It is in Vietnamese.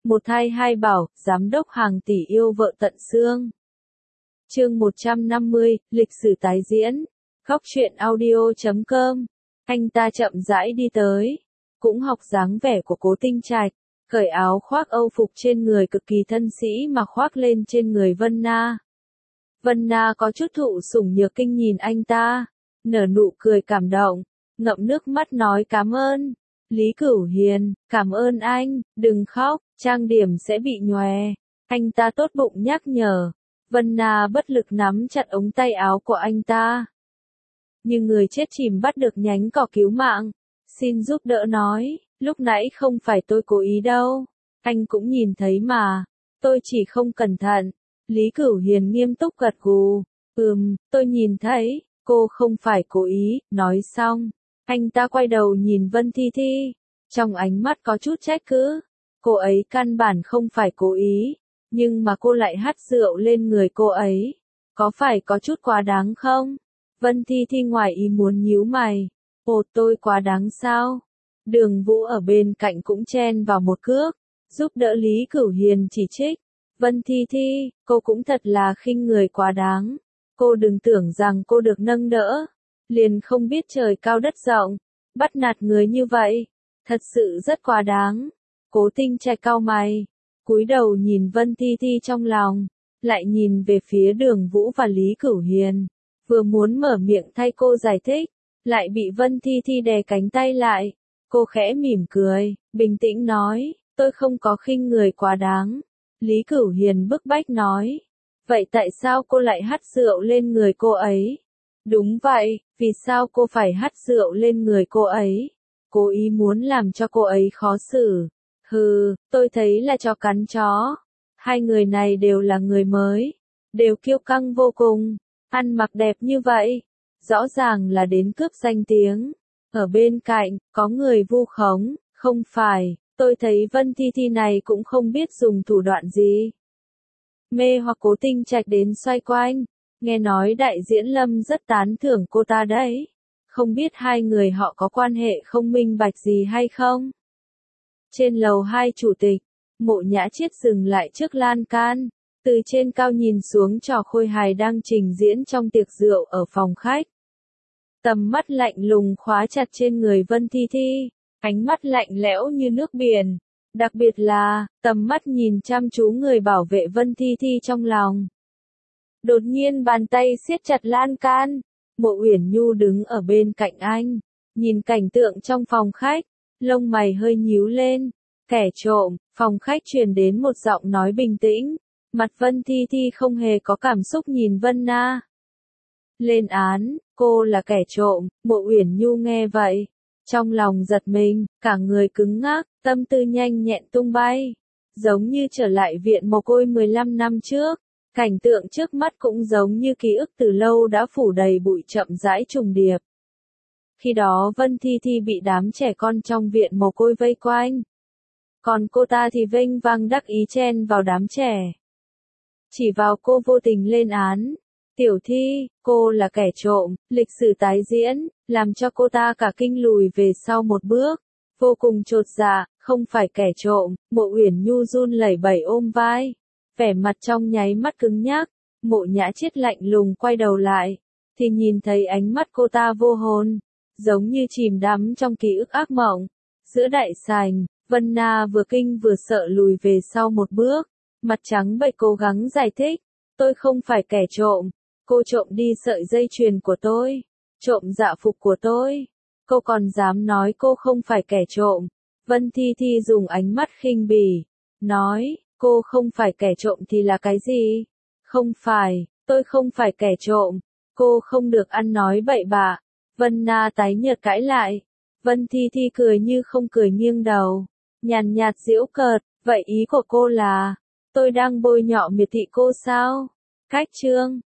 Một thai hai bảo, giám đốc hàng tỷ yêu vợ tận xương. Chương 150, lịch sử tái diễn. Góc truyện audio.com. Anh ta chậm rãi đi tới, cũng học dáng vẻ của Cố Tinh Trạch, cởi áo khoác âu phục trên người cực kỳ thân sĩ mà khoác lên trên người Vân Na. Vân Na có chút thụ sủng nhược kinh nhìn anh ta, nở nụ cười cảm động, ngậm nước mắt nói cảm ơn. Lý Cửu Hiền, cảm ơn anh, đừng khóc, trang điểm sẽ bị nhòe. Anh ta tốt bụng nhắc nhở. Vân Na bất lực nắm chặt ống tay áo của anh ta. Như người chết chìm bắt được nhánh cỏ cứu mạng. Xin giúp đỡ nói, lúc nãy không phải tôi cố ý đâu. Anh cũng nhìn thấy mà. Tôi chỉ không cẩn thận. Lý Cửu Hiền nghiêm túc gật gù. Tôi nhìn thấy, cô không phải cố ý, nói xong. Anh ta quay đầu nhìn Vân Thi Thi. Trong ánh mắt có chút trách cứ. Cô ấy căn bản không phải cố ý. Nhưng mà cô lại hắt rượu lên người cô ấy. Có phải có chút quá đáng không? Vân Thi Thi ngoài ý muốn nhíu mày. Ồ, tôi quá đáng sao? Đường Vũ ở bên cạnh cũng chen vào một cước, giúp đỡ Lý Cửu Hiền chỉ trích. Vân Thi Thi, cô cũng thật là khinh người quá đáng. Cô đừng tưởng rằng cô được nâng đỡ, liền không biết trời cao đất rộng, bắt nạt người như vậy. Thật sự rất quá đáng. Cố Tinh Trạch cau mày, cúi đầu nhìn Vân Thi Thi trong lòng, lại nhìn về phía Đường Vũ và Lý Cửu Hiền. Vừa muốn mở miệng thay cô giải thích, lại bị Vân Thi Thi đè cánh tay lại. Cô khẽ mỉm cười, bình tĩnh nói, tôi không có khinh người quá đáng. Lý Cửu Hiền bức bách nói, vậy tại sao cô lại hắt rượu lên người cô ấy? Đúng vậy, vì sao cô phải hắt rượu lên người cô ấy? Cố ý muốn làm cho cô ấy khó xử. Hừ, tôi thấy là chó cắn chó. Hai người này đều là người mới, đều kiêu căng vô cùng, ăn mặc đẹp như vậy, rõ ràng là đến cướp danh tiếng. Ở bên cạnh, có người vu khống, không phải, tôi thấy Vân Thi Thi này cũng không biết dùng thủ đoạn gì. Mê hoặc Cố Tinh Trạch đến xoay quanh, nghe nói đại diễn Lâm rất tán thưởng cô ta đấy. Không biết hai người họ có quan hệ không minh bạch gì hay không? Trên lầu 2 chủ tịch, Mộ Nhã Chiết dừng lại trước lan can, từ trên cao nhìn xuống trò khôi hài đang trình diễn trong tiệc rượu ở phòng khách. Tầm mắt lạnh lùng khóa chặt trên người Vân Thi Thi, ánh mắt lạnh lẽo như nước biển, đặc biệt là, tầm mắt nhìn chăm chú người bảo vệ Vân Thi Thi trong lòng. Đột nhiên bàn tay siết chặt lan can, Mộ Uyển Nhu đứng ở bên cạnh anh, nhìn cảnh tượng trong phòng khách, lông mày hơi nhíu lên. Kẻ trộm, phòng khách truyền đến một giọng nói bình tĩnh, mặt Vân Thi Thi không hề có cảm xúc nhìn Vân Na. Lên án, cô là kẻ trộm. Mộ Uyển Nhu nghe vậy, trong lòng giật mình, cả người cứng ngắc, tâm tư nhanh nhẹn tung bay, giống như trở lại viện mồ côi 15 năm trước. Cảnh tượng trước mắt cũng giống như ký ức từ lâu đã phủ đầy bụi chậm rãi trùng điệp. Khi đó Vân Thi Thi bị đám trẻ con trong viện mồ côi vây quanh, còn cô ta thì vênh vang đắc ý chen vào đám trẻ, chỉ vào cô vô tình lên án. Tiểu Thi, cô là kẻ trộm. Lịch sử tái diễn, làm cho cô ta cả kinh lùi về sau một bước, vô cùng chột dạ. Không phải kẻ trộm. Mộ Uyển Nhu run lẩy bẩy ôm vai, vẻ mặt trong nháy mắt cứng nhắc. Mộ Nhã Chiết lạnh lùng quay đầu lại, thì nhìn thấy ánh mắt cô ta vô hồn, giống như chìm đắm trong ký ức ác mộng. Giữa đại sảnh, Vân Na vừa kinh vừa sợ lùi về sau một bước, mặt trắng bệch cố gắng giải thích, tôi không phải kẻ trộm. Cô trộm đi sợi dây chuyền của tôi, trộm dạ phục của tôi. Cô còn dám nói cô không phải kẻ trộm. Vân Thi Thi dùng ánh mắt khinh bỉ, nói, cô không phải kẻ trộm thì là cái gì? Không phải, tôi không phải kẻ trộm. Cô không được ăn nói bậy bạ. Vân Na tái nhợt cãi lại. Vân Thi Thi cười như không cười nghiêng đầu, nhàn nhạt giễu cợt, vậy ý của cô là, tôi đang bôi nhọ miệt thị cô sao? Cách chương